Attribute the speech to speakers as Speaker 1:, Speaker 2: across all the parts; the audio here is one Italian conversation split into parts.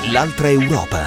Speaker 1: L'altra Europa.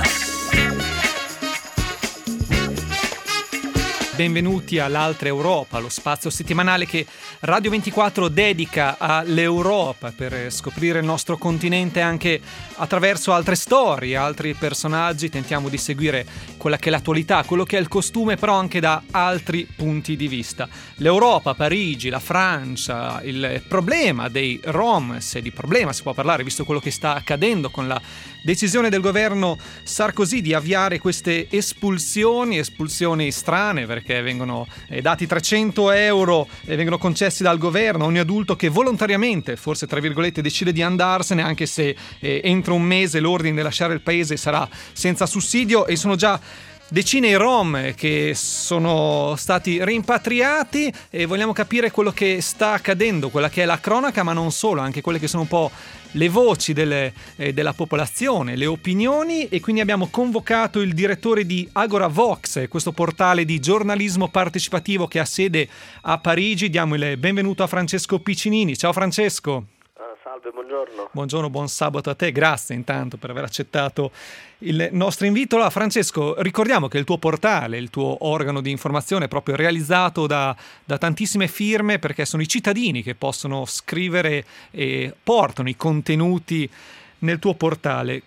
Speaker 2: Benvenuti all'Altra Europa, lo spazio settimanale che Radio 24 dedica all'Europa per scoprire il nostro continente anche attraverso altre storie, altri personaggi. Tentiamo di seguire quella che è l'attualità, quello che è il costume, però anche da altri punti di vista. L'Europa, Parigi, la Francia, il problema dei Rom, se di problema si può parlare, visto quello che sta accadendo con la decisione del governo Sarkozy di avviare queste espulsioni strane, perché vengono dati 300 euro e vengono concessi dal governo a ogni adulto che volontariamente, forse tra virgolette, decide di andarsene, anche se entro un mese l'ordine di lasciare il paese sarà senza sussidio, e sono già decine i Rom che sono stati rimpatriati, e vogliamo capire quello che sta accadendo, quella che è la cronaca, ma non solo, anche quelle che sono un po' le voci della popolazione, le opinioni, e quindi abbiamo convocato il direttore di Agora Vox, questo portale di giornalismo partecipativo che ha sede a Parigi. Diamo il benvenuto a Francesco Piccinini. Ciao Francesco.
Speaker 3: Salve, buongiorno.
Speaker 2: Buongiorno, buon sabato a te, grazie intanto per aver accettato il nostro invito. Allora, Francesco, ricordiamo che il tuo portale, il tuo organo di informazione è proprio realizzato da tantissime firme, perché sono i cittadini che possono scrivere e portano i contenuti nel tuo portale.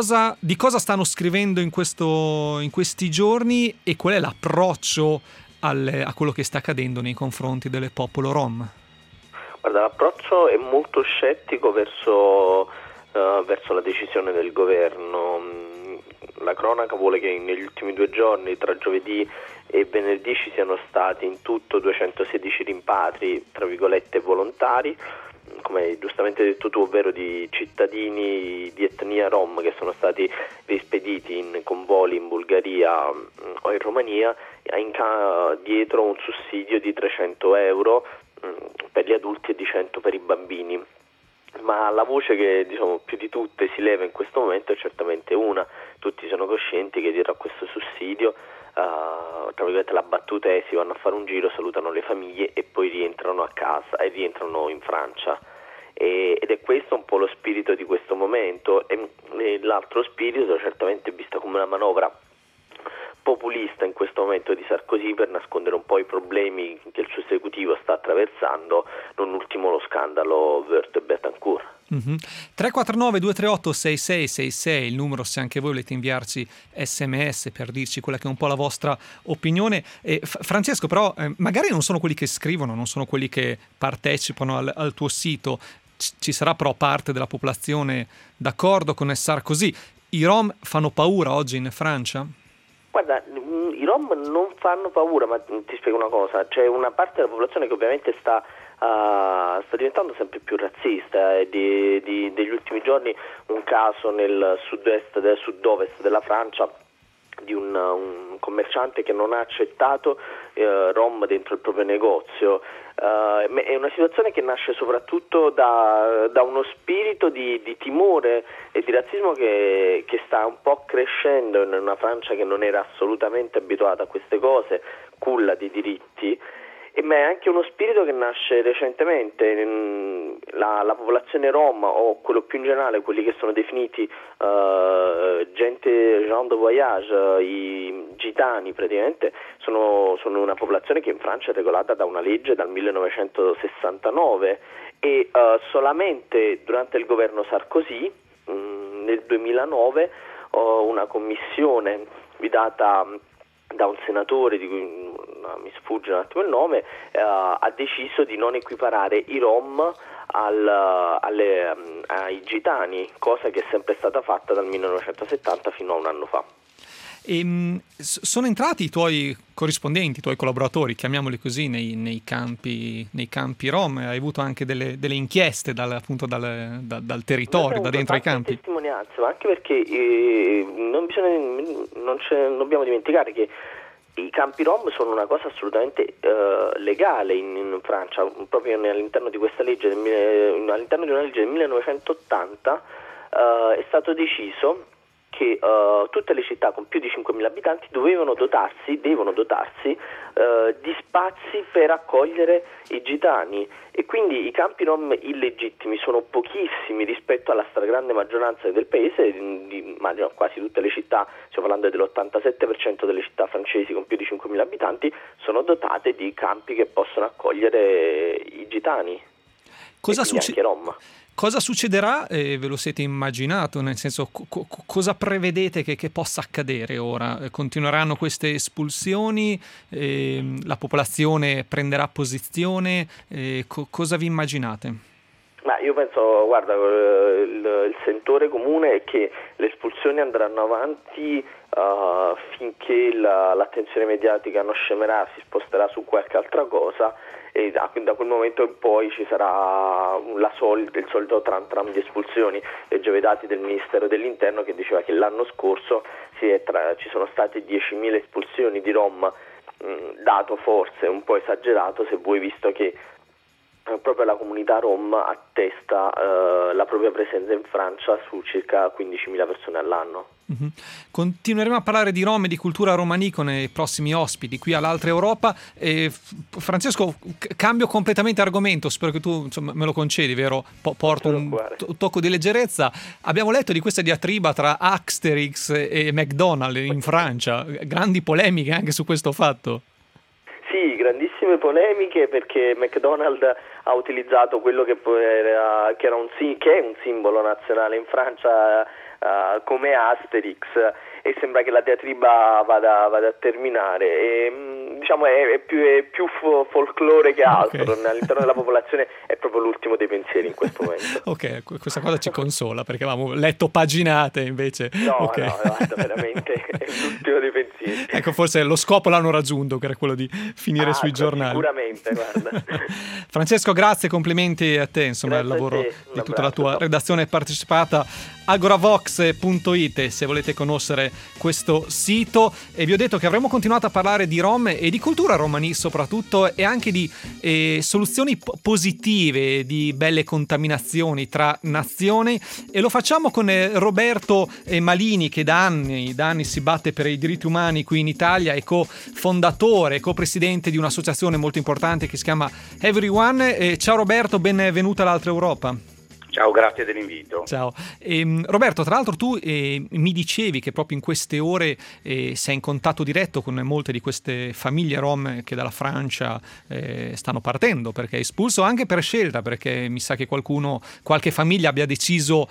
Speaker 2: Di cosa stanno scrivendo in questi giorni, e qual è l'approccio a quello che sta accadendo nei confronti del popolo Rom?
Speaker 3: Guarda, l'approccio è molto scettico verso la decisione del governo. La cronaca vuole che negli ultimi 2 giorni, tra giovedì e venerdì, ci siano stati in tutto 216 rimpatri, tra virgolette, volontari, come giustamente hai detto tu, ovvero di cittadini di etnia Rom che sono stati rispediti con voli in Bulgaria o in Romania, dietro un sussidio di 300 euro per gli adulti e di 100 per i bambini. Ma la voce che più di tutte si leva in questo momento è certamente una: tutti sono coscienti che dietro a questo sussidio, tra virgolette, la battuta è: si vanno a fare un giro, salutano le famiglie e poi rientrano a casa e rientrano in Francia. Ed è questo un po' lo spirito di questo momento, e l'altro spirito certamente è vista come una manovra populista in questo momento di Sarkozy per nascondere un po' i problemi che il suo esecutivo sta attraversando, non ultimo lo scandalo Wörth e Betancourt.
Speaker 2: 349 238 6666 il numero, se anche voi volete inviarci SMS per dirci quella che è un po' la vostra opinione. Francesco, però magari non sono quelli che scrivono, non sono quelli che partecipano al tuo sito, ci sarà però parte della popolazione d'accordo con Sarkozy. I Rom fanno paura oggi in Francia?
Speaker 3: Guarda, i Rom non fanno paura, ma ti spiego una cosa: c'è una parte della popolazione che ovviamente sta diventando sempre più razzista. Degli ultimi giorni un caso nel sud-ovest della Francia di un commerciante che non ha accettato Rom dentro il proprio negozio. È una situazione che nasce soprattutto da uno spirito di timore e di razzismo che sta un po' crescendo in una Francia che non era assolutamente abituata a queste cose, culla di diritti. Ma è anche uno spirito che nasce recentemente. La popolazione Rom, o quello più in generale, quelli che sono definiti gente gens de voyage, i gitani praticamente, sono una popolazione che in Francia è regolata da una legge dal 1969, e solamente durante il governo Sarkozy, nel 2009, una commissione guidata da un senatore di cui mi sfugge un attimo il nome, ha deciso di non equiparare i Rom ai gitani, cosa che è sempre stata fatta dal 1970 fino a un anno fa.
Speaker 2: Sono entrati i tuoi corrispondenti, i tuoi collaboratori, chiamiamoli così, nei campi Rom? Hai avuto anche delle inchieste dal territorio, da dentro ai campi?
Speaker 3: Testimonianze, ma anche perché non dobbiamo dimenticare che i campi Rom sono una cosa assolutamente legale in Francia. Proprio all'interno di questa legge, all'interno di una legge del 1980, è stato deciso che tutte le città con più di 5.000 abitanti devono dotarsi di spazi per accogliere i gitani, e quindi i campi rom illegittimi sono pochissimi rispetto alla stragrande maggioranza del paese, immagino quasi tutte le città, stiamo parlando dell'87% delle città francesi con più di 5.000 abitanti, sono dotate di campi che possono accogliere i gitani. Anche Rom.
Speaker 2: Cosa succederà? Ve lo siete immaginato? Nel senso, cosa prevedete che possa accadere ora? Continueranno queste espulsioni? La popolazione prenderà posizione? Cosa vi immaginate?
Speaker 3: Ma io penso, guarda, il sentore comune è che le espulsioni andranno avanti finché l'attenzione mediatica non scemerà, si sposterà su qualche altra cosa, e da quel momento in poi ci sarà il solito tram di espulsioni. Leggevo i dati del Ministero dell'Interno che diceva che l'anno scorso ci sono state 10.000 espulsioni di Rom, dato forse un po' esagerato se vuoi, visto che proprio la comunità Rom attesta la propria presenza in Francia su circa 15.000 persone all'anno.
Speaker 2: Mm-hmm. Continueremo a parlare di Rom e di cultura romani con i prossimi ospiti qui all'Altra Europa. Francesco, cambio completamente argomento, spero che tu me lo concedi, vero? Porto un tocco di leggerezza. Abbiamo letto di questa diatriba tra Asterix e McDonald's in Francia, grandi polemiche anche su questo fatto.
Speaker 3: Sì, grandissime polemiche, perché McDonald's ha utilizzato quello che è un simbolo nazionale in Francia come Asterix, e sembra che la diatriba vada a terminare. Diciamo è più folklore che altro. Okay. All'interno della popolazione è proprio l'ultimo dei pensieri in questo momento.
Speaker 2: Ok, questa cosa ci consola, perché avevamo letto paginate invece.
Speaker 3: No,
Speaker 2: okay.
Speaker 3: No, guarda, veramente è l'ultimo dei pensieri.
Speaker 2: Ecco, forse lo scopo l'hanno raggiunto, che era quello di finire sui giornali.
Speaker 3: Sicuramente, guarda.
Speaker 2: Francesco, grazie, complimenti a te, insomma, il lavoro di tutta la tua redazione partecipata. agoravox.it se volete conoscere questo sito. E vi ho detto che avremmo continuato a parlare di Rom e di cultura romani soprattutto, e anche di soluzioni positive, di belle contaminazioni tra nazioni, e lo facciamo con Roberto Malini, che da anni si batte per i diritti umani qui in Italia, è co-fondatore, co-presidente di un'associazione molto importante che si chiama Everyone. Ciao Roberto, benvenuto all'Altra Europa.
Speaker 1: Ciao, grazie dell'invito.
Speaker 2: Ciao. Roberto, tra l'altro tu mi dicevi che proprio in queste ore sei in contatto diretto con molte di queste famiglie rom che dalla Francia stanno partendo, perché è espulso anche per scelta, perché mi sa che qualche famiglia abbia deciso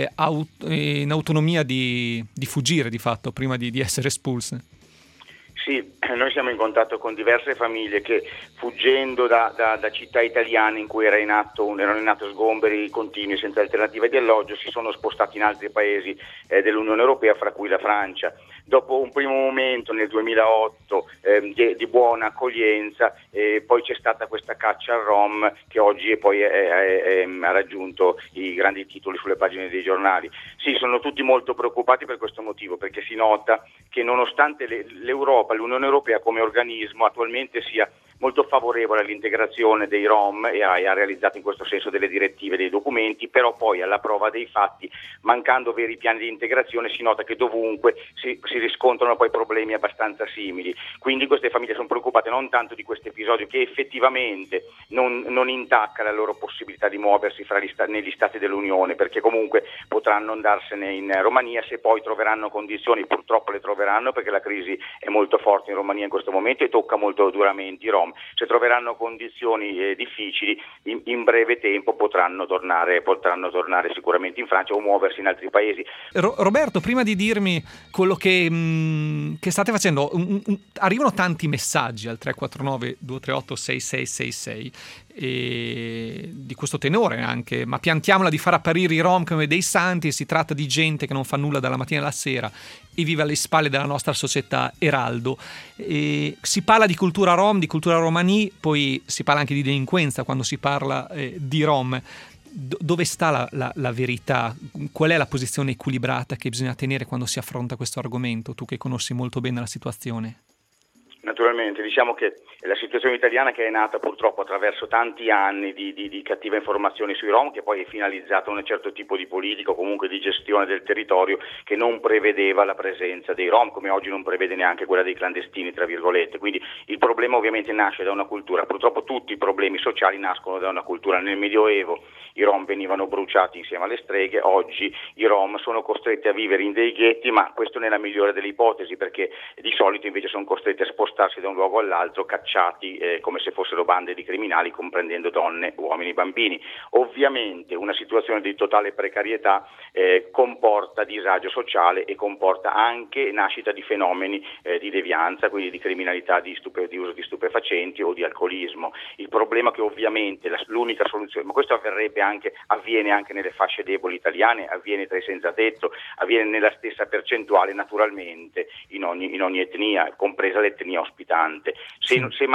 Speaker 2: in autonomia di fuggire di fatto prima di essere espulse.
Speaker 1: Sì, noi siamo in contatto con diverse famiglie che, fuggendo da città italiane in cui erano in atto sgomberi continui senza alternativa di alloggio, si sono spostati in altri paesi dell'Unione Europea, fra cui la Francia. Dopo un primo momento nel 2008 di buona accoglienza, poi c'è stata questa caccia al Rom che oggi poi ha raggiunto i grandi titoli sulle pagine dei giornali. Sì, sono tutti molto preoccupati per questo motivo, perché si nota che nonostante l'Unione Europea come organismo attualmente sia molto favorevole all'integrazione dei Rom e ha realizzato in questo senso delle direttive, dei documenti, però poi alla prova dei fatti, mancando veri piani di integrazione, si nota che dovunque si riscontrano poi problemi abbastanza simili. Quindi queste famiglie sono preoccupate non tanto di questo episodio, che effettivamente non intacca la loro possibilità di muoversi negli stati dell'Unione, perché comunque potranno andarsene in Romania se poi troveranno condizioni, purtroppo le troveranno perché la crisi è molto forte in Romania in questo momento e tocca molto duramente i Rom. Se troveranno condizioni difficili, in breve tempo potranno tornare sicuramente in Francia o muoversi in altri paesi.
Speaker 2: Roberto, prima di dirmi quello che state facendo, arrivano tanti messaggi al 349 238 6666 di questo tenore anche, ma piantiamola di far apparire i Rom come dei santi. Si tratta di gente che non fa nulla dalla mattina alla sera e vive alle spalle della nostra società Eraldo. Si parla di cultura Rom, di cultura romani, poi si parla anche di delinquenza quando si parla di Rom. Dove sta la verità? Qual è la posizione equilibrata che bisogna tenere quando si affronta questo argomento? Tu che conosci molto bene la situazione.
Speaker 1: Naturalmente naturalmente, diciamo che la situazione italiana, che è nata purtroppo attraverso tanti anni di cattiva informazione sui Rom, che poi è finalizzata a un certo tipo di politica o comunque di gestione del territorio che non prevedeva la presenza dei Rom, come oggi non prevede neanche quella dei clandestini, tra virgolette. Quindi il problema ovviamente nasce da una cultura, purtroppo tutti i problemi sociali nascono da una cultura. Nel Medioevo i Rom venivano bruciati insieme alle streghe, oggi i Rom sono costretti a vivere in dei ghetti, ma questo nella migliore delle ipotesi, perché di solito invece sono costretti a spostarsi da un luogo all'altro, cacciati come se fossero bande di criminali, comprendendo donne, uomini, bambini. Ovviamente una situazione di totale precarietà comporta disagio sociale e comporta anche nascita di fenomeni di devianza, quindi di criminalità, di uso di stupefacenti o di alcolismo. Il problema è che ovviamente l'unica soluzione, ma questo avviene anche nelle fasce deboli italiane, avviene tra i senza tetto, avviene nella stessa percentuale naturalmente in ogni etnia, compresa l'etnia ospitante. Se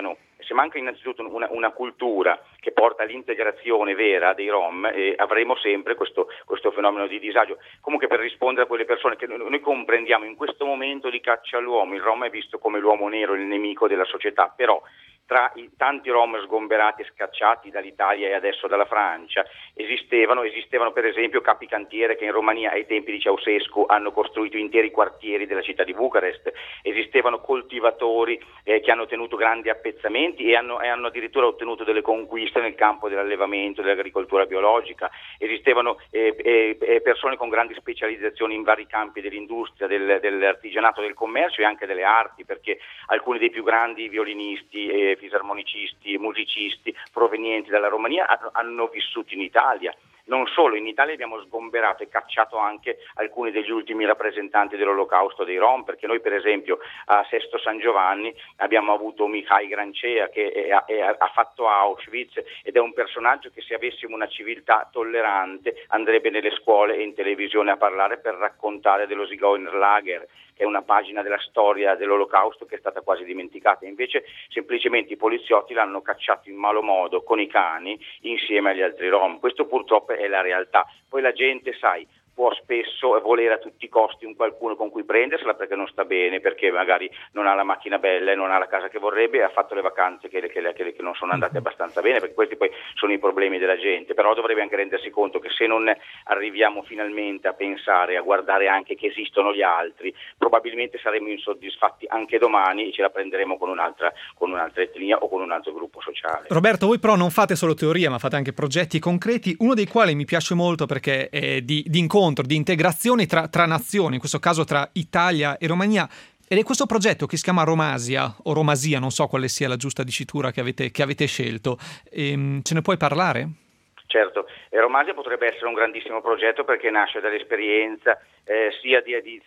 Speaker 1: manca innanzitutto una cultura che porta all'integrazione vera dei Rom, avremo sempre questo fenomeno di disagio. Comunque, per rispondere a quelle persone che noi comprendiamo in questo momento di caccia all'uomo, il Rom è visto come l'uomo nero, il nemico della società, però tra i tanti Rom sgomberati e scacciati dall'Italia e adesso dalla Francia esistevano per esempio capi cantiere che in Romania ai tempi di Ceausescu hanno costruito interi quartieri della città di Bucarest, esistevano coltivatori che hanno tenuto grandi appezzamenti e hanno addirittura ottenuto delle conquiste nel campo dell'allevamento, dell'agricoltura biologica, esistevano persone con grandi specializzazioni in vari campi dell'industria, dell'artigianato, del commercio e anche delle arti, perché alcuni dei più grandi violinisti, fisarmonicisti, musicisti provenienti dalla Romania hanno vissuto in Italia. Non solo, in Italia abbiamo sgomberato e cacciato anche alcuni degli ultimi rappresentanti dell'Olocausto dei Rom, perché noi per esempio a Sesto San Giovanni abbiamo avuto Mihai Grancea che ha fatto Auschwitz ed è un personaggio che, se avessimo una civiltà tollerante, andrebbe nelle scuole e in televisione a parlare per raccontare dello Zigeunerlager, che è una pagina della storia dell'Olocausto che è stata quasi dimenticata. Invece semplicemente i poliziotti l'hanno cacciato in malo modo con i cani insieme agli altri Rom. Questo purtroppo è la realtà. Poi la gente, sai, può spesso volere a tutti i costi un qualcuno con cui prendersela perché non sta bene, perché magari non ha la macchina bella e non ha la casa che vorrebbe e ha fatto le vacanze che non sono andate abbastanza bene, perché questi poi sono i problemi della gente. Però dovrebbe anche rendersi conto che se non arriviamo finalmente a pensare, a guardare anche che esistono gli altri, probabilmente saremo insoddisfatti anche domani e ce la prenderemo con un'altra etnia o con un altro gruppo sociale.
Speaker 2: Roberto, voi però non fate solo teoria, ma fate anche progetti concreti, uno dei quali mi piace molto perché è di incontro, di integrazione tra nazioni, in questo caso tra Italia e Romania, ed è questo progetto che si chiama Romasia o Romasia, non so quale sia la giusta dicitura che avete scelto. Ce ne puoi parlare?
Speaker 1: Certo, Romasia potrebbe essere un grandissimo progetto perché nasce dall'esperienza sia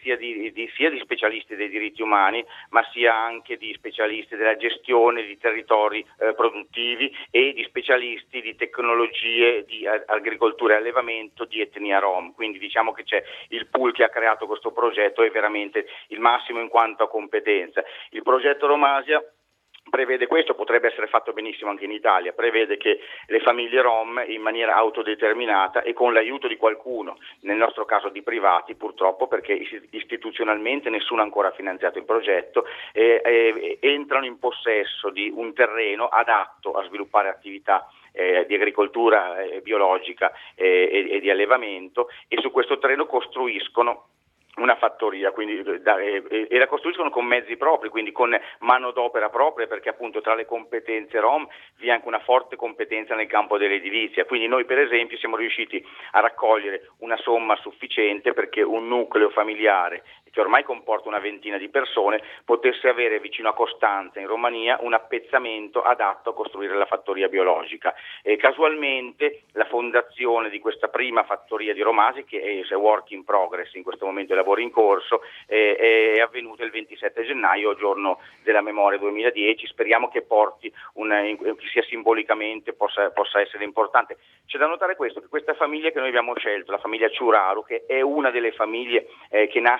Speaker 1: di specialisti dei diritti umani, ma sia anche di specialisti della gestione di territori produttivi e di specialisti di tecnologie di agricoltura e allevamento di etnia Rom. Quindi diciamo che c'è il pool che ha creato questo progetto, è veramente il massimo in quanto a competenza. Il progetto Romasia prevede questo, potrebbe essere fatto benissimo anche in Italia, prevede che le famiglie Rom in maniera autodeterminata e con l'aiuto di qualcuno, nel nostro caso di privati purtroppo, perché istituzionalmente nessuno ha ancora finanziato il progetto, entrano in possesso di un terreno adatto a sviluppare attività di agricoltura biologica e di allevamento, e su questo terreno costruiscono una fattoria, quindi e la costruiscono con mezzi propri, quindi con manodopera propria, perché appunto tra le competenze Rom vi è anche una forte competenza nel campo dell'edilizia. Quindi noi per esempio siamo riusciti a raccogliere una somma sufficiente perché un nucleo familiare che ormai comporta una ventina di persone potesse avere vicino a Costanza in Romania un appezzamento adatto a costruire la fattoria biologica. E casualmente la fondazione di questa prima fattoria di Romasi, che è work in progress, in questo momento è lavoro in corso, è avvenuta il 27 gennaio, giorno della memoria 2010. Speriamo che porti che sia simbolicamente possa essere importante. C'è da notare questo, che questa famiglia che noi abbiamo scelto, la famiglia Ciuraru, che è una delle famiglie che nascono proprio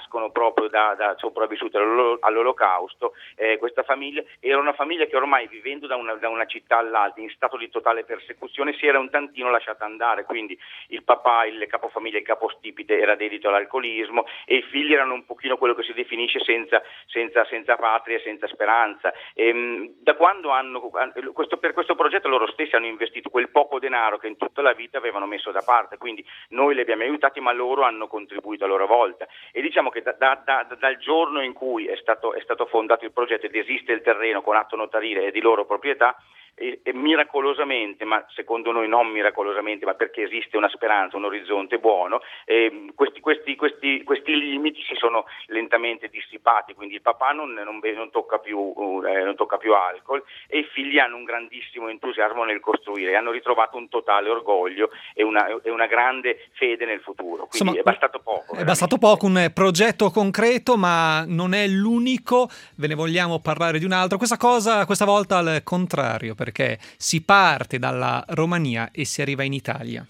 Speaker 1: proprio da sopravvissute all'Olocausto. Questa famiglia era una famiglia che ormai, vivendo da una città all'altra in stato di totale persecuzione, si era un tantino lasciata andare, quindi il papà, il capofamiglia, il capostipite era dedito all'alcolismo e i figli erano un pochino quello che si definisce senza patria e senza speranza. Da quando per questo progetto loro stessi hanno investito quel poco denaro che in tutta la vita avevano messo da parte, quindi noi li abbiamo aiutati, ma loro hanno contribuito a loro volta, e diciamo che dal giorno in cui è stato fondato il progetto ed esiste il terreno con atto notarile e di loro proprietà, e miracolosamente, ma secondo noi non miracolosamente, ma perché esiste una speranza, un orizzonte buono, questi limiti si sono lentamente dissipati, quindi il papà non tocca più alcol e i figli hanno un grandissimo entusiasmo nel costruire, hanno ritrovato un totale orgoglio e una grande fede nel futuro, quindi insomma, è bastato poco.
Speaker 2: È bastato poco, un progetto concreto, ma non è l'unico, ve ne vogliamo parlare di un altro, questa volta al contrario, perché si parte dalla Romania e si arriva in Italia.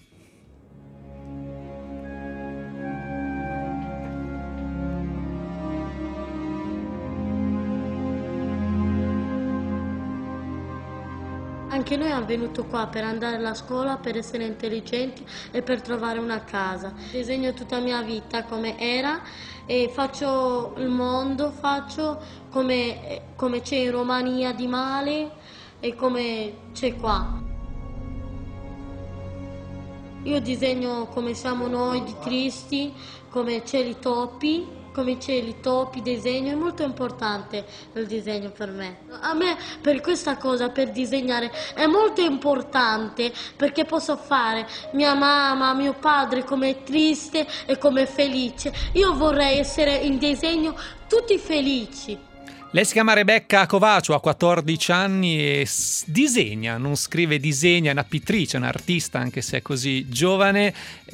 Speaker 4: Anche noi siamo venuti qua per andare alla scuola, per essere intelligenti e per trovare una casa. Disegno tutta la mia vita come era e faccio il mondo, faccio come c'è in Romania di male e come c'è qua. Io disegno come siamo noi di tristi, come cieli topi. Come cieli, topi, disegno, è molto importante il disegno per me. A me per questa cosa, per disegnare, è molto importante perché posso fare mia mamma, mio padre come triste e come felice. Io vorrei essere in disegno tutti felici.
Speaker 2: Lei si chiama Rebecca Covaciu, ha 14 anni e disegna, non scrive, disegna, è una pittrice, è un'artista anche se è così giovane.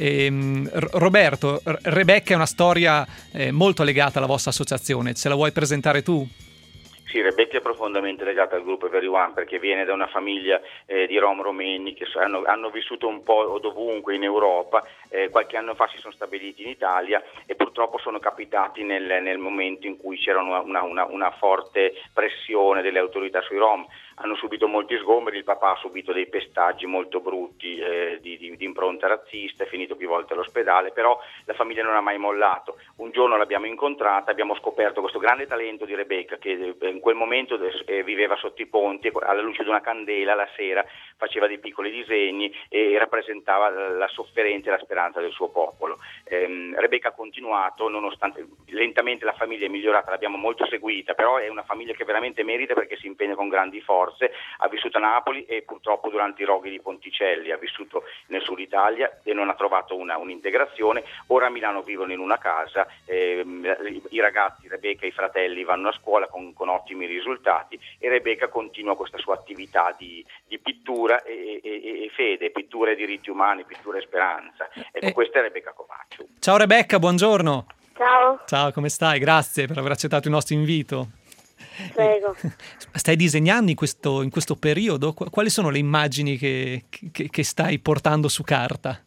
Speaker 2: Roberto, Rebecca è una storia molto legata alla vostra associazione, ce la vuoi presentare tu?
Speaker 1: Sì, Rebecca è profondamente legata al gruppo Everyone perché viene da una famiglia di rom romeni che hanno vissuto un po' dovunque in Europa, qualche anno fa si sono stabiliti in Italia e purtroppo sono capitati nel momento in cui c'era una forte pressione delle autorità sui rom. Hanno subito molti sgomberi, il papà ha subito dei pestaggi molto brutti di impronta razzista, è finito più volte all'ospedale, però la famiglia non ha mai mollato. Un giorno l'abbiamo incontrata, abbiamo scoperto questo grande talento di Rebecca che in quel momento viveva sotto i ponti, alla luce di una candela la sera faceva dei piccoli disegni e rappresentava la sofferenza e la speranza del suo popolo. Rebecca ha continuato, nonostante lentamente la famiglia è migliorata, l'abbiamo molto seguita, però è una famiglia che veramente merita perché si impegna con grandi forze. Ha vissuto a Napoli e purtroppo durante i roghi di Ponticelli ha vissuto nel sud Italia e non ha trovato un'integrazione. Ora a Milano vivono in una casa, i ragazzi, Rebecca e i fratelli vanno a scuola con ottimi risultati e Rebecca continua questa sua attività di pittura e fede, pittura e diritti umani, pittura e speranza. Ecco, questa è Rebecca Covaciu.
Speaker 2: Ciao Rebecca, buongiorno.
Speaker 4: Ciao.
Speaker 2: Ciao, come stai? Grazie per aver accettato il nostro invito.
Speaker 4: Prego.
Speaker 2: Stai disegnando in questo periodo? Quali sono le immagini che stai portando su carta?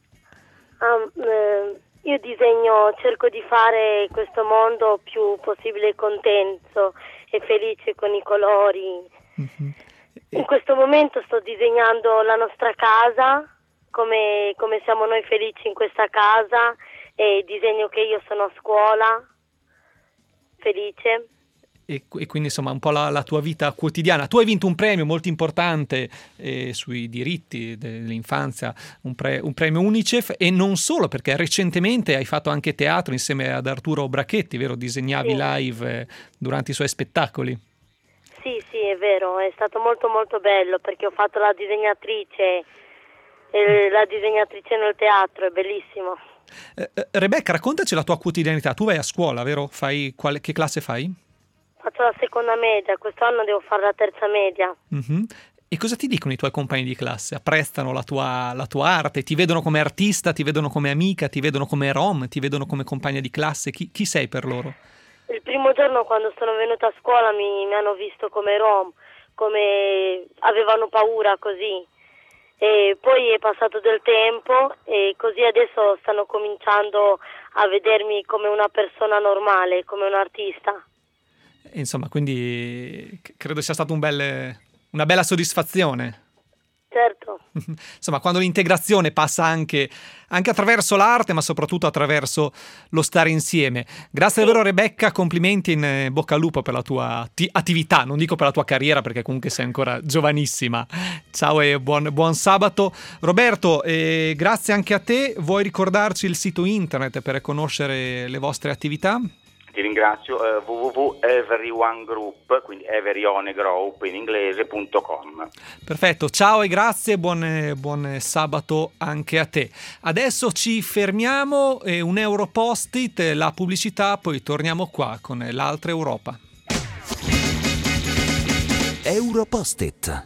Speaker 5: Io disegno, cerco di fare questo mondo più possibile contento e felice con i colori.
Speaker 2: Mm-hmm.
Speaker 5: In questo momento sto disegnando la nostra casa, come siamo noi felici in questa casa, e disegno che io sono a scuola, felice.
Speaker 2: E quindi insomma un po' la tua vita quotidiana. Tu hai vinto un premio molto importante sui diritti dell'infanzia, un premio Unicef, e non solo, perché recentemente hai fatto anche teatro insieme ad Arturo Brachetti, vero? Disegnavi
Speaker 5: Sì.
Speaker 2: Live durante i suoi spettacoli.
Speaker 5: Sì, è vero, è stato molto molto bello perché ho fatto la disegnatrice nel teatro, è bellissimo.
Speaker 2: Rebecca, raccontaci la tua quotidianità. Tu vai a scuola, vero? Che classe fai?
Speaker 5: Faccio la seconda media, quest'anno devo fare la terza media.
Speaker 2: Mm-hmm. E cosa ti dicono i tuoi compagni di classe? Apprezzano la tua arte? Ti vedono come artista? Ti vedono come amica? Ti vedono come rom? Ti vedono come compagna di classe? Chi sei per loro?
Speaker 5: Il primo giorno quando sono venuta a scuola mi hanno visto come rom, come avevano paura così. E poi è passato del tempo e così adesso stanno cominciando a vedermi come una persona normale, come un artista.
Speaker 2: Insomma, quindi credo sia stata una bella soddisfazione.
Speaker 5: Certo.
Speaker 2: Insomma, quando l'integrazione passa anche attraverso l'arte, ma soprattutto attraverso lo stare insieme. Grazie davvero Rebecca, complimenti, in bocca al lupo per la tua attività, non dico per la tua carriera perché comunque sei ancora giovanissima. Ciao e buon sabato. Roberto, grazie anche a te. Vuoi ricordarci il sito internet per conoscere le vostre attività?
Speaker 1: Ti ringrazio, www.everyonegroup, quindi everyonegroup in inglese.com.
Speaker 2: Perfetto, ciao e grazie, buon sabato anche a te. Adesso ci fermiamo, un euro post-it, la pubblicità, poi torniamo qua con l'altra Europa.
Speaker 6: Euro post-it.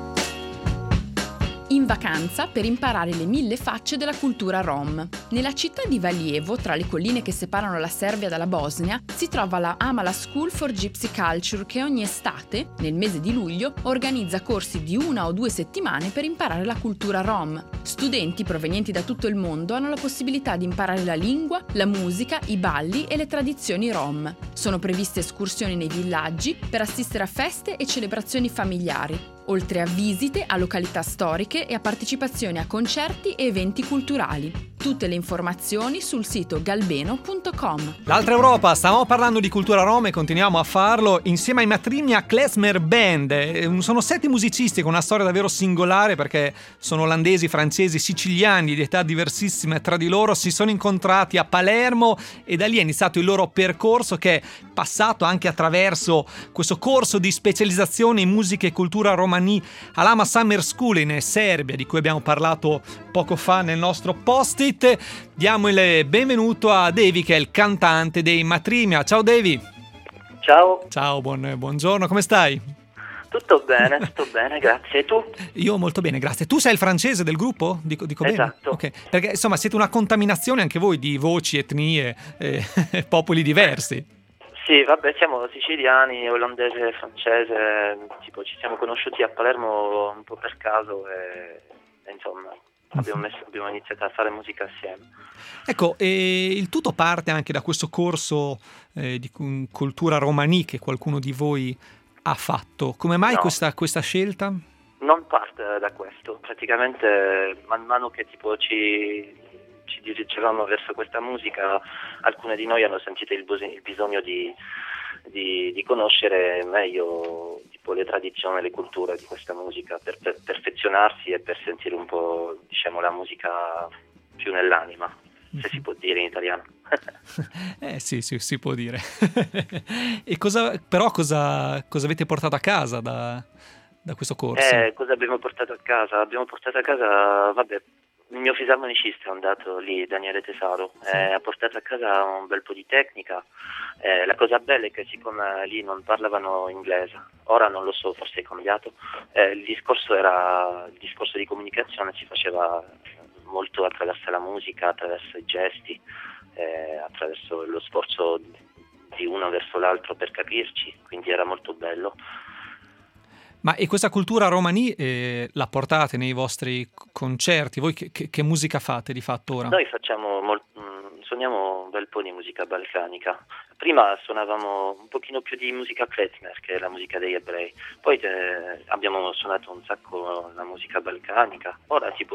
Speaker 7: In vacanza per imparare le 1000 facce della cultura rom. Nella città di Valjevo, tra le colline che separano la Serbia dalla Bosnia, si trova la Amala School for Gypsy Culture che ogni estate, nel mese di luglio, organizza corsi di 1 o 2 settimane per imparare la cultura rom. Studenti provenienti da tutto il mondo hanno la possibilità di imparare la lingua, la musica, i balli e le tradizioni rom. Sono previste escursioni nei villaggi per assistere a feste e celebrazioni familiari, oltre a visite a località storiche e a partecipazione a concerti e eventi culturali. Tutte le informazioni sul sito galbeno.com.
Speaker 2: L'altra Europa, stavamo parlando di cultura rom e continuiamo a farlo insieme ai Matrigna Klezmer Band. Sono 7 musicisti con una storia davvero singolare perché sono olandesi, francesi, siciliani di età diversissime tra di loro. Si sono incontrati a Palermo e da lì è iniziato il loro percorso che è passato anche attraverso questo corso di specializzazione in musica e cultura romani all'Ama Summer School in Serbia, di cui abbiamo parlato poco fa nel nostro post-it. Diamo il benvenuto a Devi, che è il cantante dei Matrigna. Ciao Devi.
Speaker 8: Ciao.
Speaker 2: Ciao, buongiorno, come stai?
Speaker 8: Tutto bene, grazie. E tu?
Speaker 2: Io molto bene, grazie. Tu sei il francese del gruppo? Dico bene?
Speaker 8: Esatto.
Speaker 2: Okay. Perché insomma siete una contaminazione anche voi di voci, etnie, popoli diversi.
Speaker 8: Sì, vabbè, siamo siciliani, olandese, francese, tipo ci siamo conosciuti a Palermo un po' per caso e insomma abbiamo iniziato a fare musica assieme.
Speaker 2: Ecco, il tutto parte anche da questo corso di cultura romani che qualcuno di voi ha fatto. Come mai questa scelta?
Speaker 8: Non parte da questo, praticamente man mano che tipo ci dirigevamo verso questa musica, alcune di noi hanno sentito il bisogno di conoscere meglio tipo le tradizioni e le culture di questa musica per perfezionarsi e per sentire un po', diciamo, la musica più nell'anima, se si può dire in italiano.
Speaker 2: Sì, si può dire. E cosa avete portato a casa da questo corso?
Speaker 8: Cosa abbiamo portato a casa? Abbiamo portato a casa, il mio fisarmonicista è andato lì, Daniele Tesaro, sì. Ha portato a casa un bel po' di tecnica. La cosa bella è che siccome lì non parlavano inglese, ora non lo so, forse è cambiato, il discorso di comunicazione si faceva molto attraverso la musica, attraverso i gesti, attraverso lo sforzo di uno verso l'altro per capirci, quindi era molto bello.
Speaker 2: Ma e questa cultura romani la portate nei vostri concerti? Voi che musica fate di fatto ora?
Speaker 8: Noi suoniamo un bel po' di musica balcanica. Prima suonavamo un pochino più di musica klezmer, che è la musica degli ebrei. Poi abbiamo suonato un sacco la musica balcanica. Ora tipo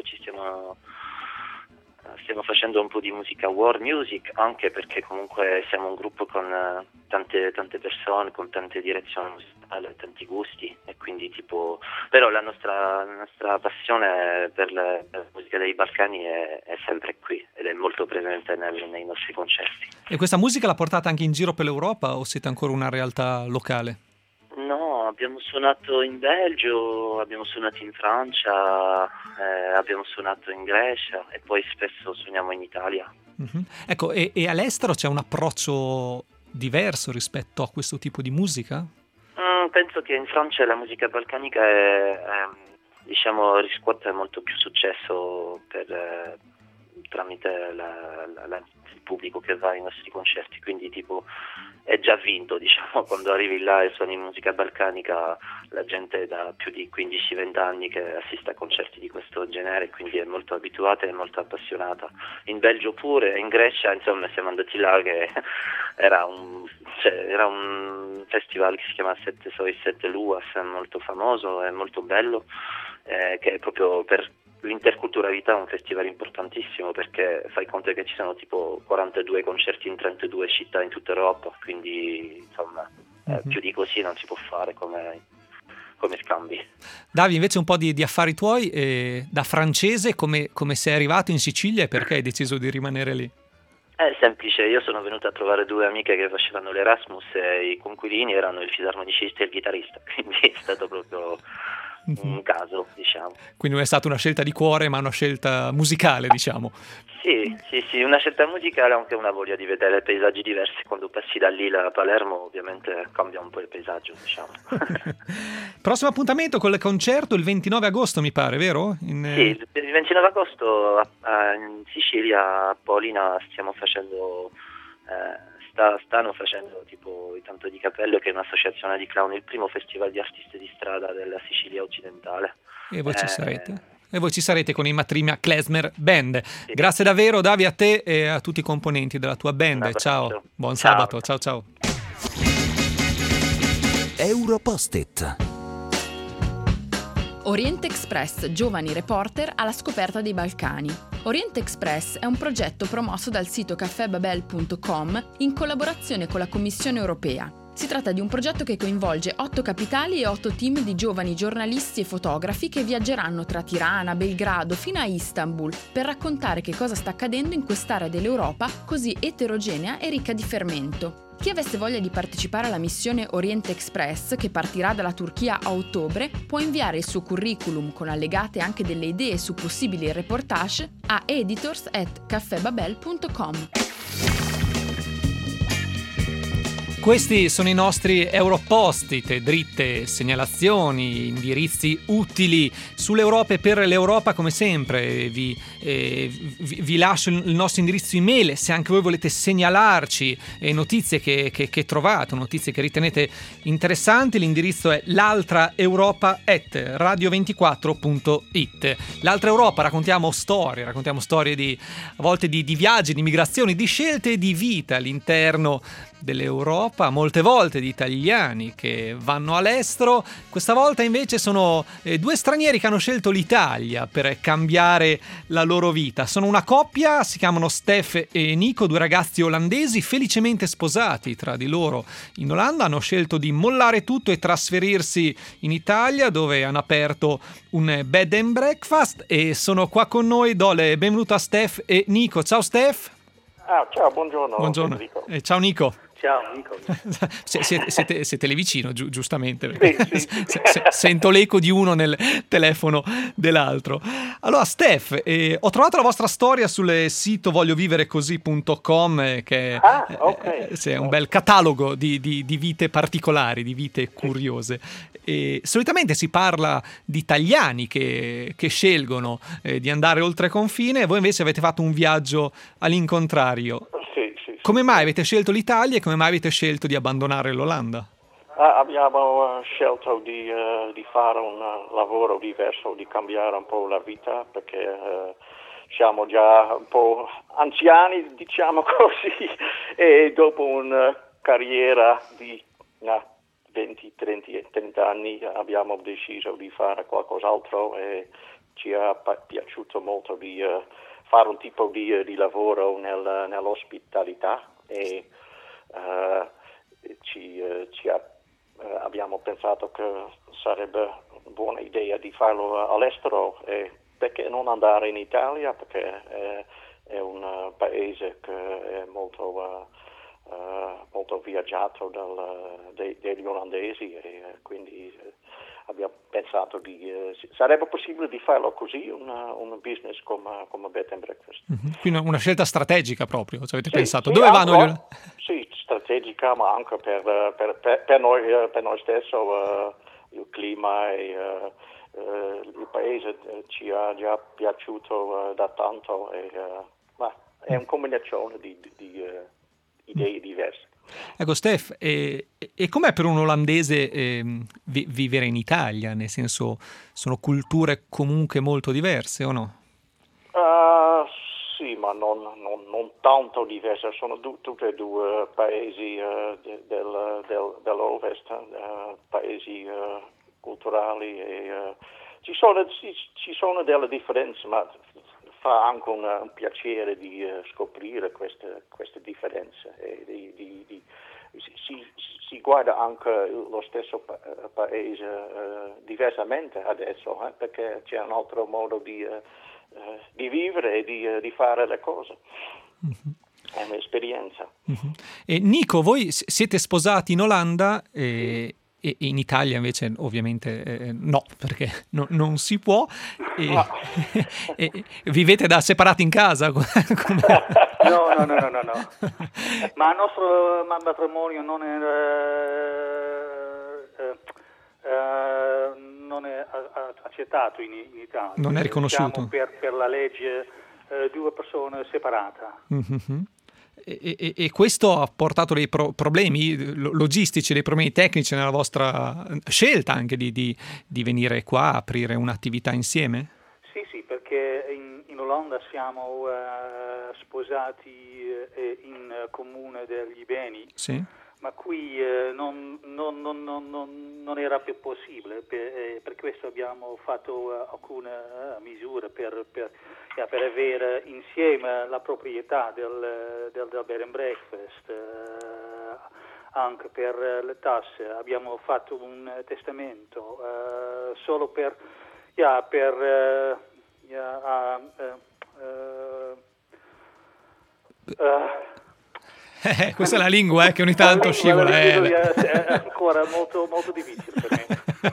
Speaker 8: stiamo facendo un po' di musica war music, anche perché comunque siamo un gruppo con tante persone, con tante direzioni musicali, tanti gusti, e quindi tipo però la nostra passione per la musica dei Balcani è sempre qui ed è molto presente nei nostri concerti.
Speaker 2: E questa musica la portate anche in giro per l'Europa o siete ancora una realtà locale?
Speaker 8: No, abbiamo suonato in Belgio, abbiamo suonato in Francia, abbiamo suonato in Grecia e poi spesso suoniamo in Italia.
Speaker 2: Mm-hmm. Ecco, e all'estero c'è un approccio diverso rispetto a questo tipo di musica?
Speaker 8: Penso che in Francia la musica balcanica riscuote molto più successo tramite il pubblico che va ai nostri concerti, quindi tipo è già vinto, diciamo, quando arrivi là e suoni musica balcanica, la gente da più di 15-20 anni che assiste a concerti di questo genere, quindi è molto abituata e molto appassionata. In Belgio pure, in Grecia, insomma, siamo andati là che era un festival che si chiama Sette Soi Sette Luas, è molto famoso, è molto bello, che è proprio per l'interculturalità un festival importantissimo, perché fai conto che ci sono tipo 42 concerti in 32 città in tutta Europa, quindi insomma più di così non si può fare come scambi.
Speaker 2: Davi, invece un po' di affari tuoi, da francese come sei arrivato in Sicilia e perché hai deciso di rimanere lì?
Speaker 8: È semplice, io sono venuto a trovare due amiche che facevano l'Erasmus e i coinquilini erano il fisarmonicista e il chitarrista, quindi è stato proprio un caso, diciamo.
Speaker 2: Quindi non è stata una scelta di cuore, ma una scelta musicale, diciamo.
Speaker 8: Sì, una scelta musicale, anche una voglia di vedere paesaggi diversi. Quando passi da Lille a Palermo ovviamente cambia un po' il paesaggio, diciamo.
Speaker 2: Prossimo appuntamento con il concerto il 29 agosto, mi pare, vero?
Speaker 8: Sì, il 29 agosto in Sicilia, a Polina, stiamo facendo... stanno facendo tipo i Tanto di Cappello, che è un'associazione di clown, il primo festival di artisti di strada della Sicilia occidentale.
Speaker 2: E voi ci sarete? E voi ci sarete con i Matrimia Klezmer Band.
Speaker 8: Sì.
Speaker 2: Grazie davvero, Davi, a te e a tutti i componenti della tua band. Ciao, buon sabato, ciao.
Speaker 6: Europost-it.
Speaker 7: Oriente Express, giovani reporter alla scoperta dei Balcani. Oriente Express è un progetto promosso dal sito caffebabel.com in collaborazione con la Commissione europea. Si tratta di un progetto che coinvolge 8 capitali e 8 team di giovani giornalisti e fotografi che viaggeranno tra Tirana, Belgrado fino a Istanbul per raccontare che cosa sta accadendo in quest'area dell'Europa così eterogenea e ricca di fermento. Chi avesse voglia di partecipare alla missione Oriente Express, che partirà dalla Turchia a ottobre, può inviare il suo curriculum con allegate anche delle idee su possibili reportage a editors@caffebabel.com.
Speaker 2: Questi sono i nostri Europost-it, dritte, segnalazioni, indirizzi utili sull'Europa e per l'Europa. Come sempre vi lascio il nostro indirizzo email se anche voi volete segnalarci notizie che trovate, notizie che ritenete interessanti. L'indirizzo è l'altraeuropa@radio24.it. L'altra Europa, raccontiamo storie a volte di viaggi, di migrazioni, di scelte di vita all'interno dell'Europa, molte volte di italiani che vanno all'estero. Questa volta invece sono due stranieri che hanno scelto l'Italia per cambiare la loro vita. Sono una coppia, si chiamano Stef e Nico, due ragazzi olandesi felicemente sposati tra di loro in Olanda. Hanno scelto di mollare tutto e trasferirsi in Italia, dove hanno aperto un bed and breakfast, e sono qua con noi. Do le benvenuto a Stef e Nico. Ciao Stef.
Speaker 9: Ciao, buongiorno.
Speaker 2: Ciao Nico.
Speaker 3: Ciao Nico.
Speaker 2: Siete lì vicino, giustamente.
Speaker 9: Sì.
Speaker 2: Sento l'eco di uno nel telefono dell'altro. Allora, Stef, ho trovato la vostra storia sul sito voglioviverecosì.com, che è un bel catalogo di vite particolari, di vite curiose. E solitamente si parla di italiani che scelgono di andare oltre confine, e voi invece avete fatto un viaggio all'incontrario.
Speaker 9: Sì.
Speaker 2: Come mai avete scelto l'Italia e come mai avete scelto di abbandonare l'Olanda?
Speaker 9: Abbiamo scelto di fare un lavoro diverso, di cambiare un po' la vita, perché siamo già un po' anziani, diciamo così, e dopo una carriera di 20-30 anni abbiamo deciso di fare qualcos'altro, e ci è piaciuto molto di fare un tipo di lavoro nell'ospitalità, e abbiamo pensato che sarebbe una buona idea di farlo all'estero, e perché non andare in Italia, perché è un paese che è molto viaggiato degli olandesi, e quindi abbiamo pensato sarebbe possibile di farlo così, un business come bed and breakfast.
Speaker 2: Quindi una scelta strategica proprio, ci avete pensato.
Speaker 9: Sì,
Speaker 2: dove vanno?
Speaker 9: Sì, strategica, ma anche per noi stesso, il clima e il paese ci è già piaciuto da tanto, ma è una combinazione di idee diverse.
Speaker 2: Ecco Stef, e com'è per un olandese vivere in Italia? Nel senso, sono culture comunque molto diverse o no?
Speaker 9: Sì, ma non tanto diverse, sono tutti e due paesi dell'Ovest, paesi culturali, e ci sono delle differenze, ma fa anche un piacere di scoprire queste differenze, e si guarda anche lo stesso paese diversamente adesso, perché c'è un altro modo di vivere e di fare le cose.
Speaker 2: Mm-hmm.
Speaker 9: È un'esperienza.
Speaker 2: Mm-hmm. E Nico, voi siete sposati in Olanda e in Italia invece ovviamente no, perché non si può, e vivete da separati in casa?
Speaker 10: No. Ma il nostro matrimonio non è accettato in Italia.
Speaker 2: Non è riconosciuto?
Speaker 10: Siamo per la legge due persone separate.
Speaker 2: Mm-hmm. E questo ha portato dei problemi logistici, dei problemi tecnici nella vostra scelta anche di venire qua a aprire un'attività insieme?
Speaker 10: Sì, perché in Olanda siamo sposati in comune degli beni. Sì. Ma qui non era più possibile, per questo abbiamo fatto alcune misure per avere insieme la proprietà del bed and breakfast, anche per le tasse. Abbiamo fatto un testamento solo per
Speaker 2: questa è la lingua che ogni tanto scivola.
Speaker 10: È ancora molto, molto difficile per me.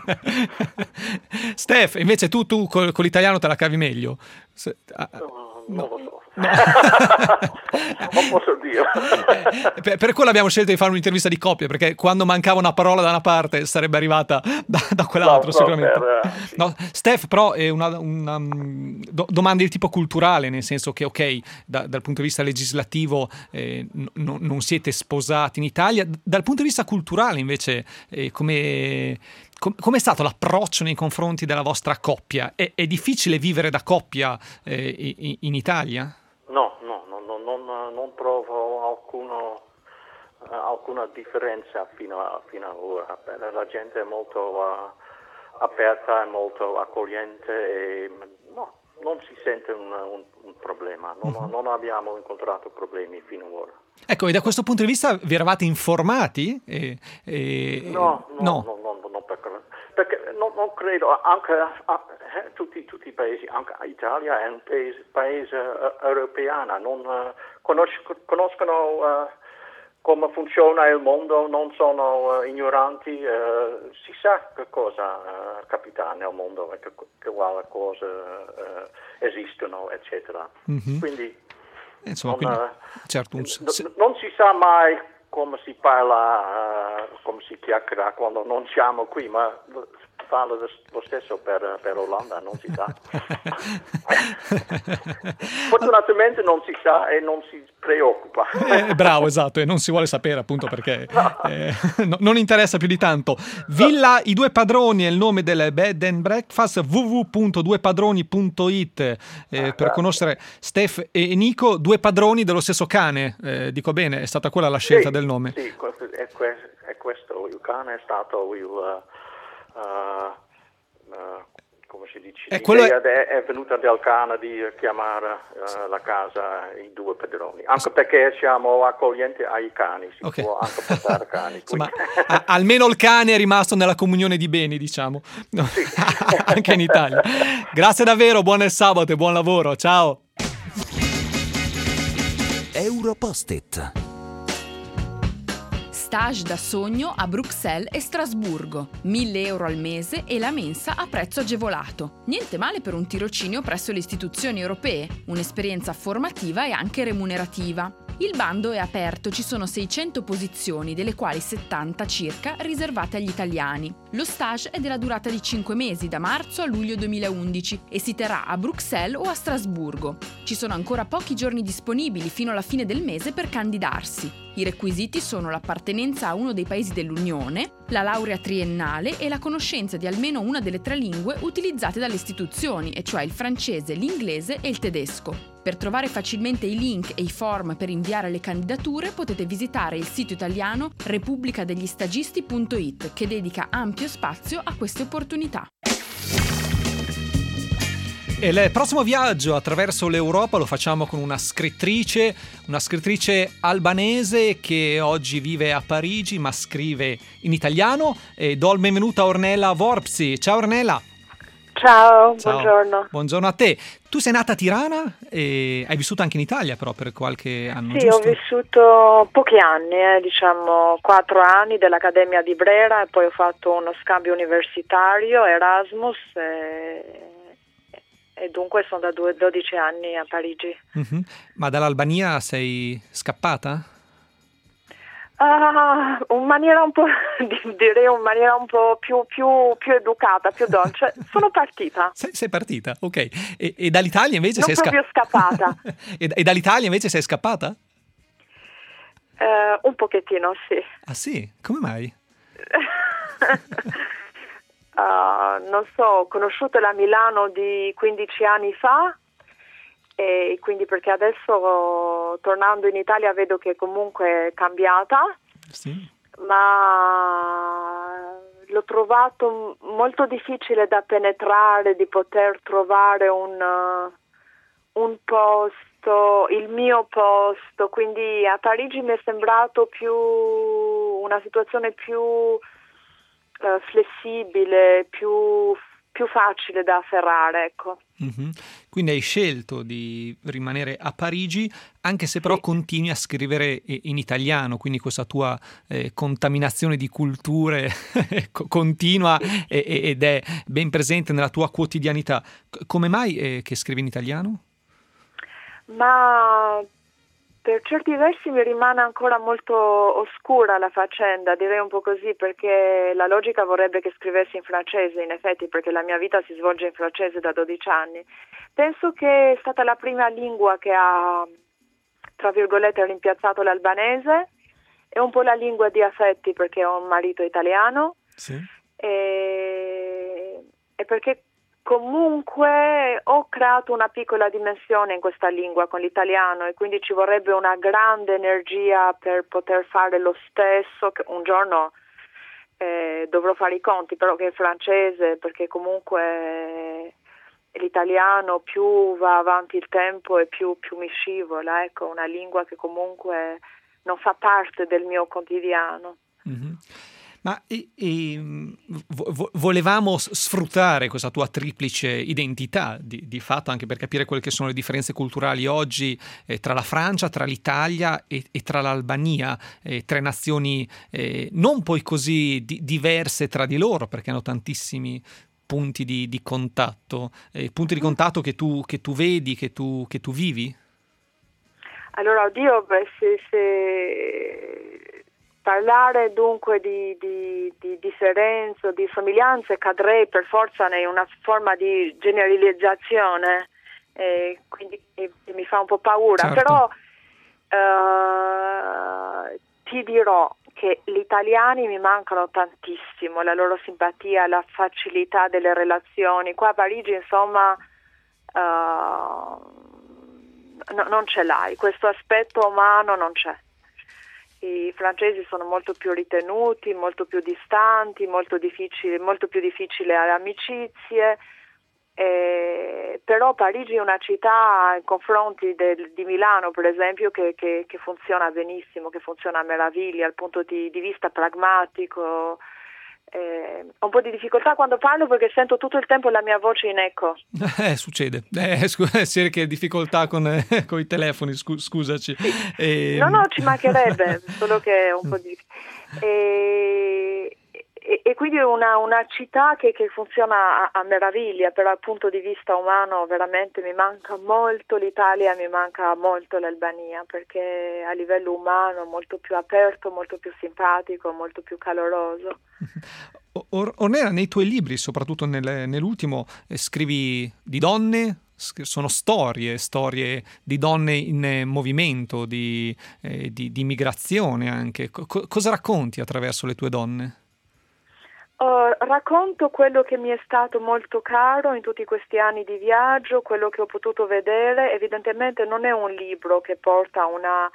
Speaker 2: Steph, invece tu con l'italiano te la cavi meglio?
Speaker 9: Non lo so. No. Non posso dire.
Speaker 2: Per quello abbiamo scelto di fare un'intervista di coppia, perché quando mancava una parola da una parte sarebbe arrivata da quell'altro, sicuramente. Sì. No, Steph, però è una domanda di tipo culturale, nel senso che ok, dal punto di vista legislativo non siete sposati in Italia, dal punto di vista culturale invece come è stato l'approccio nei confronti della vostra coppia? È difficile vivere da coppia in Italia?
Speaker 9: No, non trovo alcuna differenza fino a ora. La gente è molto aperta, è molto accogliente, e no, non si sente un problema. Non abbiamo incontrato problemi fino ad ora.
Speaker 2: Ecco, e da questo punto di vista vi eravate informati?
Speaker 9: No, perché non credo, anche tutti i paesi, anche l'Italia è un paese europeo, non conoscono come funziona il mondo, non sono ignoranti, si sa che cosa capita nel mondo, che quali cose esistono, eccetera. Mm-hmm. Quindi,
Speaker 2: insomma, certo,
Speaker 9: non si sa mai come si parla, come si chiacchiera quando non siamo qui, ma vale lo stesso per Olanda, non si sa. Fortunatamente non si sa e non si preoccupa.
Speaker 2: Bravo, esatto, e non si vuole sapere, appunto, perché non interessa più di tanto. Villa I Due Padroni è il nome del bed and breakfast, www.duepadroni.it, per conoscere Steph e Nico, due padroni dello stesso cane, dico bene, è stata quella la scelta del nome.
Speaker 9: Sì, è questo, il cane è stato come si dice, l'idea è venuta dal cane di chiamare la casa I Due Padroni, anche perché siamo accoglienti ai cani, si può anche portare cani.
Speaker 2: Insomma, almeno il cane è rimasto nella comunione di beni, diciamo, no, sì. Anche in Italia. Grazie davvero, buon sabato e buon lavoro, ciao.
Speaker 6: Europost-it.
Speaker 7: Stage da sogno a Bruxelles e Strasburgo, 1.000 euro al mese e la mensa a prezzo agevolato. Niente male per un tirocinio presso le istituzioni europee, un'esperienza formativa e anche remunerativa. Il bando è aperto, ci sono 600 posizioni, delle quali 70 circa riservate agli italiani. Lo stage è della durata di 5 mesi, da marzo a luglio 2011, e si terrà a Bruxelles o a Strasburgo. Ci sono ancora pochi giorni disponibili fino alla fine del mese per candidarsi. I requisiti sono l'appartenenza a uno dei paesi dell'Unione, la laurea triennale e la conoscenza di almeno una delle 3 lingue utilizzate dalle istituzioni, e cioè il francese, l'inglese e il tedesco. Per trovare facilmente i link e i form per inviare le candidature potete visitare il sito italiano repubblicadeglistagisti.it, che dedica ampio spazio a queste opportunità.
Speaker 2: E il prossimo viaggio attraverso l'Europa lo facciamo con una scrittrice albanese che oggi vive a Parigi ma scrive in italiano. E do il benvenuto a Ornella Vorpsi. Ciao Ornella.
Speaker 11: Ciao, buongiorno.
Speaker 2: Buongiorno a te. Tu sei nata a Tirana e hai vissuto anche in Italia però per qualche anno,
Speaker 11: Sì,
Speaker 2: giusto?
Speaker 11: ho vissuto pochi anni, diciamo 4 anni dell'Accademia di Brera, e poi ho fatto uno scambio universitario, Erasmus, e dunque sono da 12 anni a Parigi.
Speaker 2: Mm-hmm. Ma dall'Albania sei scappata?
Speaker 11: In maniera un po', direi in maniera un po' più educata, più dolce. Sono partita.
Speaker 2: Sei partita, ok. E dall'Italia invece
Speaker 11: non
Speaker 2: sei
Speaker 11: proprio scappata.
Speaker 2: E dall'Italia invece sei scappata?
Speaker 11: Un pochettino, sì.
Speaker 2: Ah sì? Come mai?
Speaker 11: Non so, ho conosciuto la Milano di 15 anni fa, e quindi perché adesso tornando in Italia vedo che comunque è cambiata,
Speaker 2: sì.
Speaker 11: Ma l'ho trovato molto difficile da penetrare, di poter trovare un posto, il mio posto, quindi a Parigi mi è sembrato più una situazione più flessibile, più facile da afferrare, ecco.
Speaker 2: Mm-hmm. Quindi hai scelto di rimanere a Parigi, anche se però continui a scrivere in italiano, quindi questa tua contaminazione di culture continua ed è ben presente nella tua quotidianità. Come mai che scrivi in italiano?
Speaker 11: Ma per certi versi mi rimane ancora molto oscura la faccenda, direi un po' così, perché la logica vorrebbe che scrivessi in francese, in effetti, perché la mia vita si svolge in francese da 12 anni. Penso che è stata la prima lingua che ha, tra virgolette, rimpiazzato l'albanese, è un po' la lingua di affetti perché ho un marito italiano,
Speaker 2: sì.
Speaker 11: E perché comunque ho creato una piccola dimensione in questa lingua con l'italiano, e quindi ci vorrebbe una grande energia per poter fare lo stesso, che un giorno dovrò fare i conti, però che è francese, perché comunque l'italiano più va avanti il tempo e più mi scivola, ecco, una lingua che comunque non fa parte del mio quotidiano.
Speaker 2: Mm-hmm. Ma volevamo sfruttare questa tua triplice identità di fatto, anche per capire quelle che sono le differenze culturali oggi tra la Francia, tra l'Italia e tra l'Albania, 3 nazioni non poi così diverse tra di loro, perché hanno tantissimi punti di contatto, punti di contatto che tu vedi, che tu vivi?
Speaker 11: Allora, oddio, se parlare dunque di differenza, di somiglianze, cadrei per forza in una forma di generalizzazione, quindi mi fa un po' paura, certo. Però ti dirò che gli italiani mi mancano tantissimo, la loro simpatia, la facilità delle relazioni. Qua a Parigi, insomma, non ce l'hai, questo aspetto umano non c'è. I francesi sono molto più ritenuti, molto più distanti, molto più difficile alle amicizie, però Parigi è una città in confronti di Milano, per esempio, che funziona benissimo, che funziona a meraviglia dal punto di vista pragmatico. Ho un po' di difficoltà quando parlo perché sento tutto il tempo la mia voce in eco.
Speaker 2: Succede. Sì, che difficoltà con i telefoni, scusaci.
Speaker 11: No, ci mancherebbe, solo che è un po' di... e quindi è una città che funziona a meraviglia, però dal punto di vista umano veramente mi manca molto l'Italia, mi manca molto l'Albania, perché a livello umano è molto più aperto, molto più simpatico, molto più caloroso.
Speaker 2: Ornella, nei tuoi libri, soprattutto nell'ultimo, scrivi di donne, sono storie di donne in movimento, di migrazione anche. Cosa racconti attraverso le tue donne?
Speaker 11: Racconto quello che mi è stato molto caro in tutti questi anni di viaggio, quello che ho potuto vedere. Evidentemente non è un libro che porta a una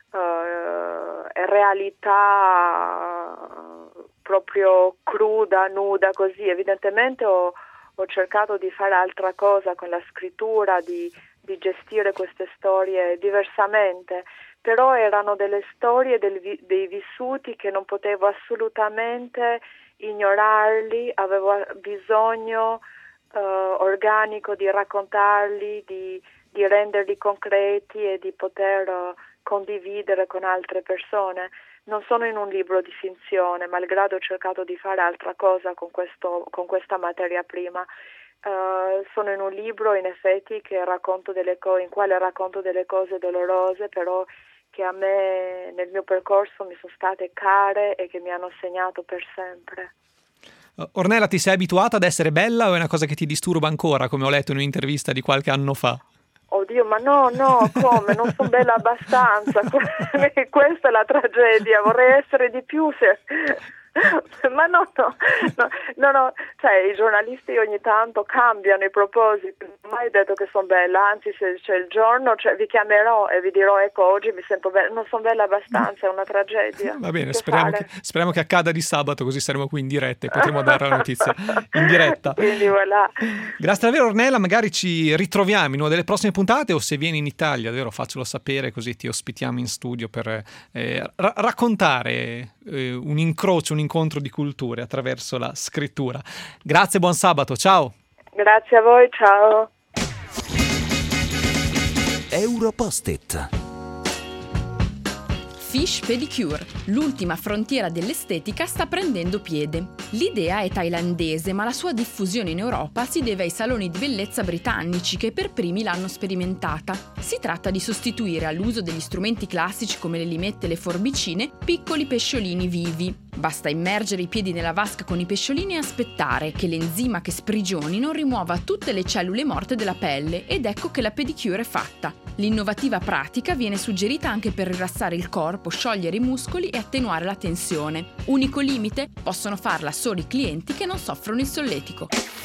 Speaker 11: realtà proprio cruda, nuda, così. Evidentemente ho cercato di fare altra cosa con la scrittura, di gestire queste storie diversamente, però erano delle storie dei vissuti che non potevo assolutamente ignorarli, avevo bisogno organico di raccontarli, di renderli concreti e di poter condividere con altre persone. Non sono in un libro di finzione, malgrado ho cercato di fare altra cosa con questa materia prima. Sono in un libro in effetti che racconto in quale racconto delle cose dolorose, però che a me nel mio percorso mi sono state care e che mi hanno segnato per sempre.
Speaker 2: Ornella, ti sei abituata ad essere bella o è una cosa che ti disturba ancora, come ho letto in un'intervista di qualche anno fa?
Speaker 11: Oddio, ma no, come? Non sono bella abbastanza. Questa è la tragedia, vorrei essere di più. Ma no, cioè i giornalisti ogni tanto cambiano i propositi, non ho mai detto che sono bella, anzi se c'è il giorno vi chiamerò e vi dirò ecco oggi mi sento bella, non sono bella abbastanza, è una tragedia.
Speaker 2: Va bene, speriamo che accada di sabato, così saremo qui in diretta e potremo dare la notizia in diretta.
Speaker 11: Quindi voilà.
Speaker 2: Grazie davvero Ornella, magari ci ritroviamo in una delle prossime puntate o se vieni in Italia, davvero faccelo sapere così ti ospitiamo in studio per raccontare un incrocio, un incontro di culture attraverso la scrittura. Grazie, buon sabato, ciao.
Speaker 11: Grazie a voi, ciao.
Speaker 6: Europost-it.
Speaker 7: Fish Pedicure, l'ultima frontiera dell'estetica, sta prendendo piede. L'idea è thailandese, ma la sua diffusione in Europa si deve ai saloni di bellezza britannici che per primi l'hanno sperimentata. Si tratta di sostituire all'uso degli strumenti classici come le limette e le forbicine piccoli pesciolini vivi. Basta immergere i piedi nella vasca con i pesciolini e aspettare che l'enzima che sprigioni non rimuova tutte le cellule morte della pelle ed ecco che la pedicure è fatta. L'innovativa pratica viene suggerita anche per rilassare il corpo, sciogliere i muscoli e attenuare la tensione. Unico limite? Possono farla solo i clienti che non soffrono il solletico.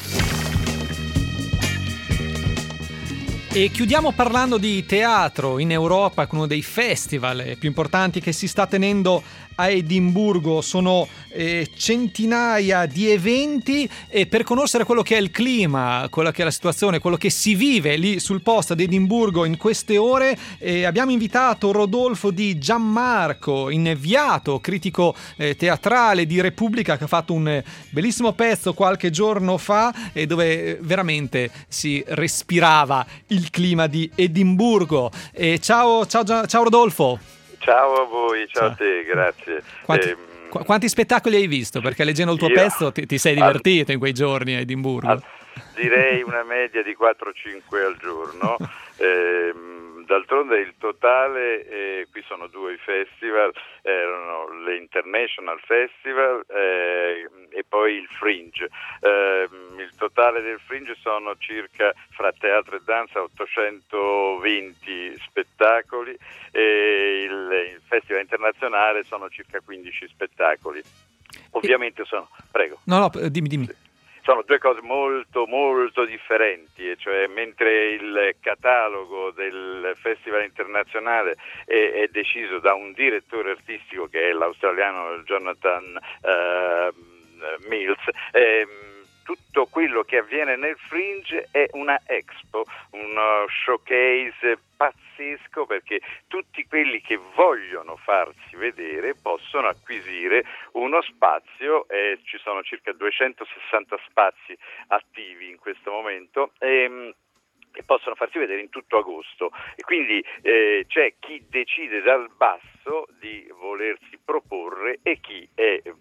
Speaker 2: E chiudiamo parlando di teatro in Europa con uno dei festival più importanti che si sta tenendo a Edimburgo. Sono centinaia di eventi e per conoscere quello che è il clima, quella che è la situazione, quello che si vive lì sul posto ad Edimburgo in queste ore, abbiamo invitato Rodolfo Di Gianmarco, inviato, critico teatrale di Repubblica, che ha fatto un bellissimo pezzo qualche giorno fa dove veramente si respirava il clima di Edimburgo. Ciao Rodolfo.
Speaker 12: Ciao a voi, ciao a te, grazie.
Speaker 2: Quanti spettacoli hai visto? Perché leggendo il tuo pezzo ti sei divertito in quei giorni a Edimburgo.
Speaker 12: Direi una media di 4-5 al giorno. D'altronde il totale, qui sono due i festival, erano l'International Festival e poi il Fringe. Il totale del Fringe sono circa, fra teatro e danza, 820 spettacoli e il Festival internazionale sono circa 15 spettacoli. Ovviamente sono... Prego.
Speaker 2: No, dimmi.
Speaker 12: Sono due cose molto molto differenti, e cioè mentre il catalogo del Festival internazionale è deciso da un direttore artistico che è l'australiano Jonathan Mills, tutto quello che avviene nel Fringe è una expo, uno showcase pazzesco, perché tutti quelli che vogliono farsi vedere possono acquisire uno spazio, ci sono circa 260 spazi attivi in questo momento e possono farsi vedere in tutto agosto, e quindi c'è chi decide dal basso di volersi proporre e chi è praticamente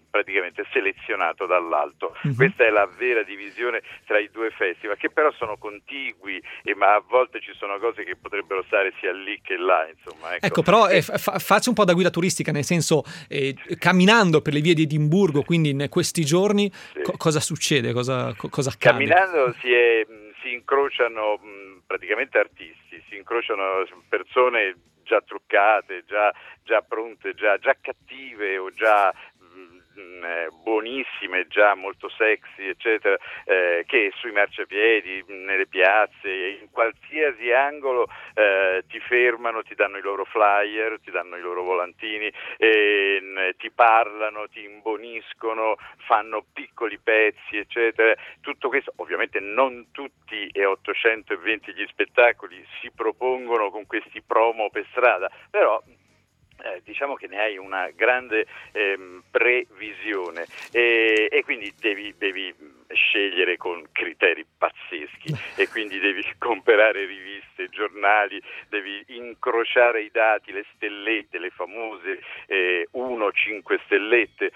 Speaker 12: ovviamente selezionato dall'alto. Questa è la vera divisione tra i due festival, che però sono contigui, ma a volte ci sono cose che potrebbero stare sia lì che là, insomma.
Speaker 2: Ecco, però faccio un po' da guida turistica, nel senso, camminando per le vie di Edimburgo, quindi in questi giorni, cosa succede? Cosa accade?
Speaker 12: Camminando si incrociano praticamente artisti, si incrociano persone già truccate, già pronte, già cattive o già buonissime, già molto sexy, eccetera, che sui marciapiedi, nelle piazze, in qualsiasi angolo ti fermano, ti danno i loro flyer, ti danno i loro volantini, ti parlano, ti imboniscono, fanno piccoli pezzi, eccetera. Tutto questo, ovviamente non tutti e 820 gli spettacoli si propongono con questi promo per strada, però diciamo che ne hai una grande previsione e quindi devi scegliere con criteri pazzeschi e quindi devi comprare riviste, giornali, devi incrociare i dati, le stellette, le famose 1-5 stellette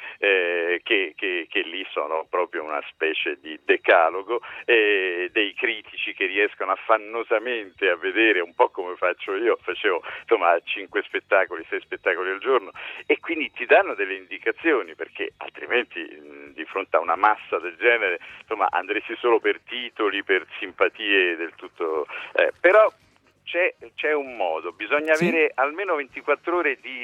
Speaker 12: che lì sono proprio una specie di decalogo, dei critici che riescono affannosamente a vedere, un po' come facevo 5 spettacoli, 6 spettacoli al giorno, e quindi ti danno delle indicazioni, perché altrimenti di fronte a una massa del genere andresti solo per titoli, per simpatie del tutto, però c'è un modo, bisogna avere almeno 24 ore di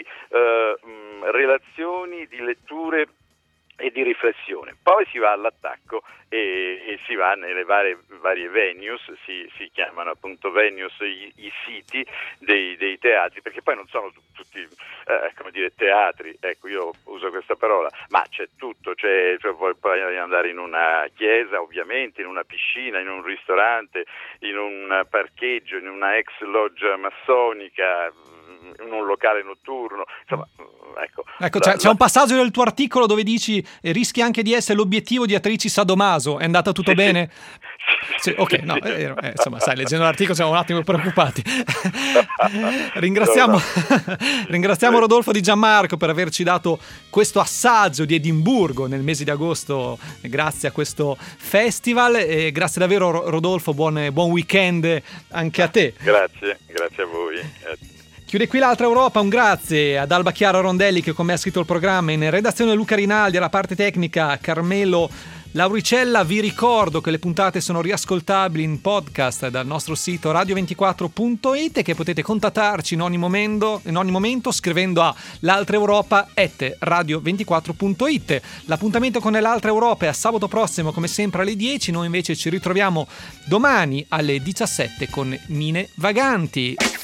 Speaker 12: relazioni, di letture e di riflessione. Poi si va all'attacco e si va nelle varie venues, si chiamano appunto venues i siti dei teatri, perché poi non sono tutti teatri, ecco, io uso questa parola, ma c'è tutto, puoi andare in una chiesa, ovviamente, in una piscina, in un ristorante, in un parcheggio, in una ex loggia massonica, in un locale notturno, insomma, ecco
Speaker 2: c'è un passaggio del tuo articolo dove dici rischi anche di essere l'obiettivo di attrici sadomaso. È andata tutto bene? Sì, ok, no, insomma, sai, leggendo l'articolo siamo un attimo preoccupati. Ringraziamo Rodolfo Di Gianmarco per averci dato questo assaggio di Edimburgo nel mese di agosto, grazie a questo festival, e grazie davvero Rodolfo, buon weekend anche a te.
Speaker 12: Grazie a voi.
Speaker 2: Chiude qui l'Altra Europa, un grazie ad Alba Chiara Rondelli che con me ha scritto il programma, in redazione Luca Rinaldi, alla parte tecnica Carmelo Lauricella. Vi ricordo che le puntate sono riascoltabili in podcast dal nostro sito radio24.it e che potete contattarci in ogni momento scrivendo a l'altraeuropa@radio24.it. L'appuntamento con l'Altra Europa è a sabato prossimo, come sempre alle 10. Noi invece ci ritroviamo domani alle 17 con Mine Vaganti.